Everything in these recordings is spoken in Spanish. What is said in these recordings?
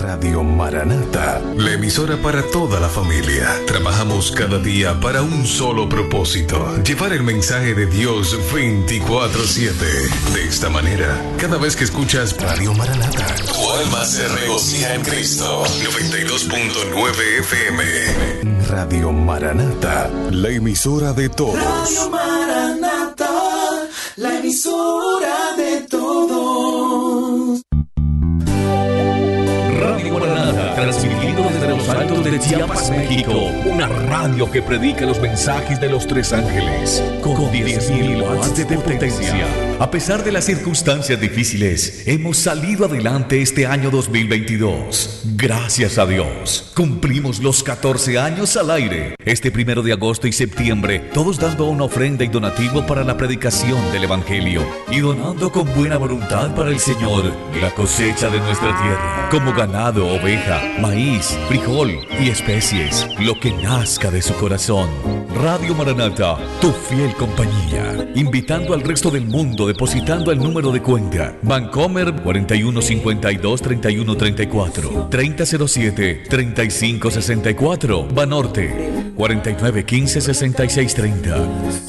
Radio Maranata, la emisora para toda la familia. Trabajamos cada día para un solo propósito: llevar el mensaje de Dios 24/7. De esta manera, cada vez que escuchas Radio Maranata, tu alma se regocija en Cristo. 92.9 FM. Radio Maranata, la emisora de todos. Radio Maranata, la emisora de todos. Radio Maranata, transmitiendo desde los altos de Chiapas, México. Una radio que predica los mensajes de los tres ángeles con 10.000 watts de potencia. A pesar de las circunstancias difíciles, hemos salido adelante este año 2022. Gracias a Dios. Cumplimos los 14 años al aire. Este 1 de agosto y septiembre, todos dando una ofrenda y donativo para la predicación del Evangelio y donando con buena voluntad para el Señor la cosecha de nuestra tierra, como ganado, oveja, maíz, frijol y especies, lo que nazca de su corazón. Radio Maranata, tu fiel compañía, invitando al resto del mundo, depositando el número de cuenta: Bancomer 4152-3134, 3007-3564, Banorte 4915-6630,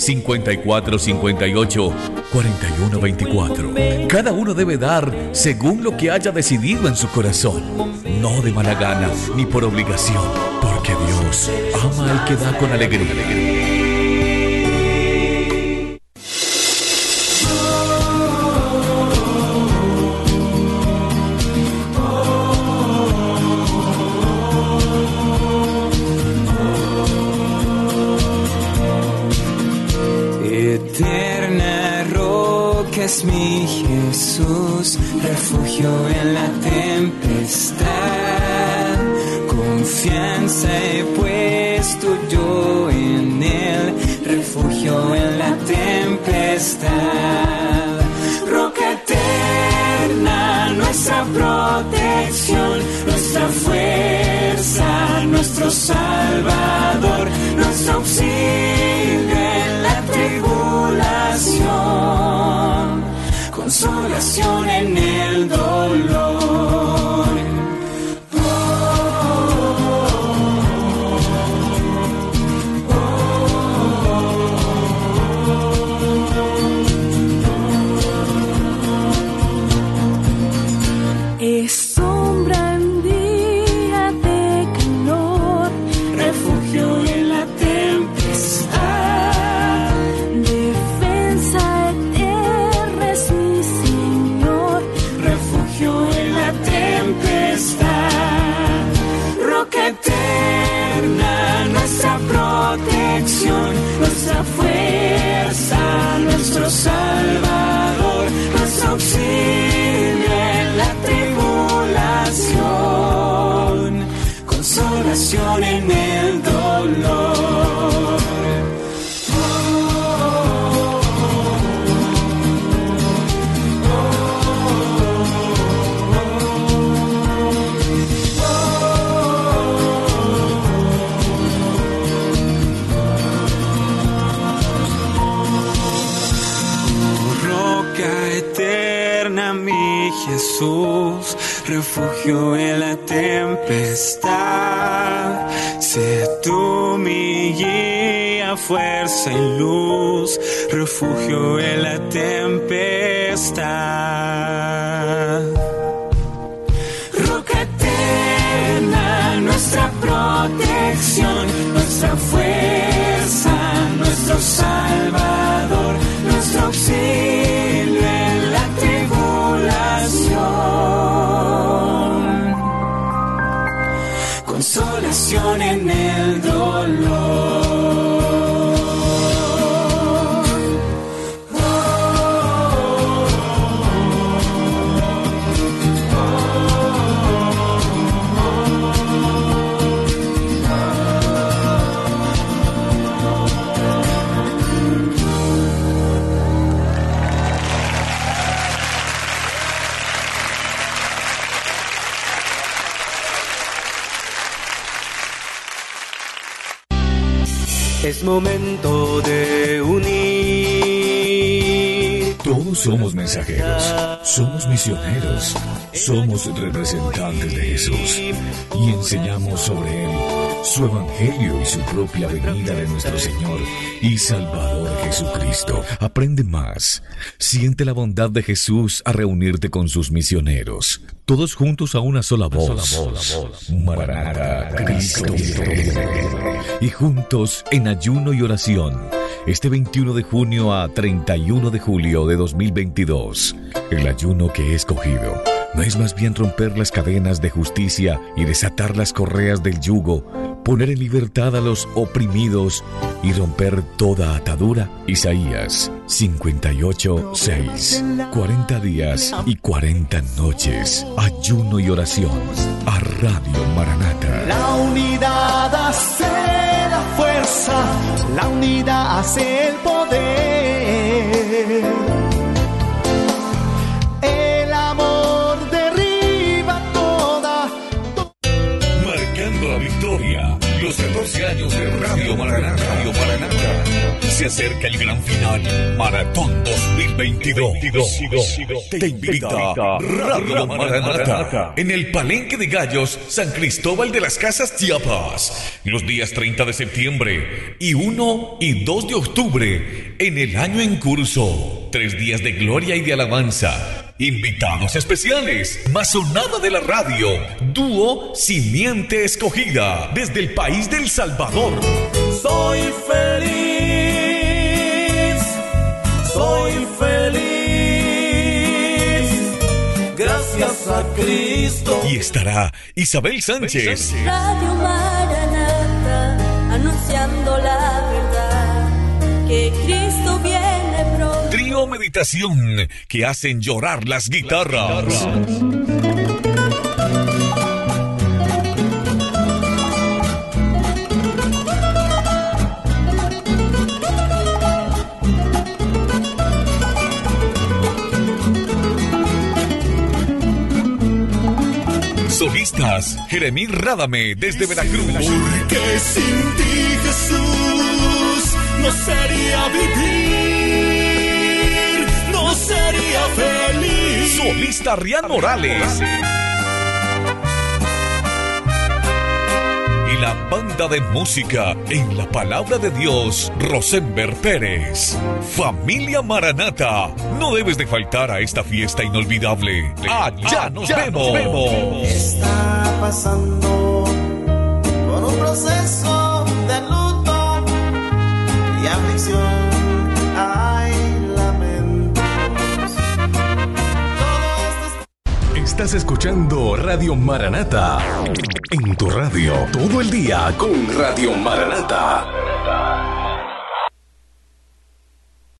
5458-4124. Cada uno debe dar según lo que haya decidido en su corazón, no de mala gana ni por obligación, porque Dios ama al que da con alegría. Eterna roca es mi Jesús, refugio en la tempestad. Confianza he puesto yo en él, refugio en la tempestad. Roca eterna, nuestra protección, nuestra fuerza, nuestro Salvador, nuestro auxilio en la tribulación, consolación en el dolor. Es sombra en día de calor, refugio en la tempestad. Defensa eterna es mi Señor, refugio en la tempestad. Roca eterna, nuestra protección, nuestra fuerza, nuestro Salvador, nuestro auxilio en la tribulación, consolación en el dolor. Roca eterna, mi Jesús, refugio en la tempestad. Sé tú mi guía, fuerza y luz, refugio en la tempestad. Roca eterna, nuestra protección, nuestra fuerza, nuestro Salvador, nuestro auxilio en la tribulación, consolación en el dolor. Es momento de unir todos Todos somos mensajeros, somos misioneros, somos representantes de Jesús y enseñamos sobre Él, su evangelio y su propia venida de nuestro Señor y Salvador Jesucristo. Aprende más. Siente la bondad de Jesús a reunirte con sus misioneros. Todos juntos a una sola voz. Maranatha, Cristo viene. Y juntos en ayuno y oración. Este 21 de junio a 31 de julio de 2022. El ayuno que he escogido no es más bien romper las cadenas de justicia y desatar las correas del yugo, poner en libertad a los oprimidos y romper toda atadura. Isaías 58:6. 40 días y 40 noches. Ayuno y oración a Radio Maranatha. La unidad hace la fuerza, la unidad hace el poder. El amor derriba toda. Marcando la victoria. Los 14 años de Radio Maranatha. Se acerca el gran final. Maratón 2022. Te invita Radio Maranatha en el Palenque de Gallos, San Cristóbal de las Casas, Chiapas. Los días 30 de septiembre y 1 y 2 de octubre en el año en curso. 3 días de gloria y de alabanza. Invitados especiales, Masonada de la Radio, dúo Simiente Escogida, desde el país del Salvador. Soy feliz, gracias a Cristo. Y estará Isabel Sánchez. Radio Maranatha, anunciando la verdad, que Cristo viene pronto. Trío Meditación, que hacen llorar las guitarras. Solistas, Jeremí Rádame desde Veracruz. Porque sin ti, Jesús, no sería vivir, no sería feliz. Solista Rian Morales. Y la banda de música en la palabra de Dios, Rosenberg Pérez. Familia Maranatha, no debes de faltar a esta fiesta inolvidable. Allá nos vemos. Está pasando por un proceso de luto y aflicción. Hay lamentos. Estás escuchando Radio Maranatha. En tu radio, todo el día con Radio Maranatha.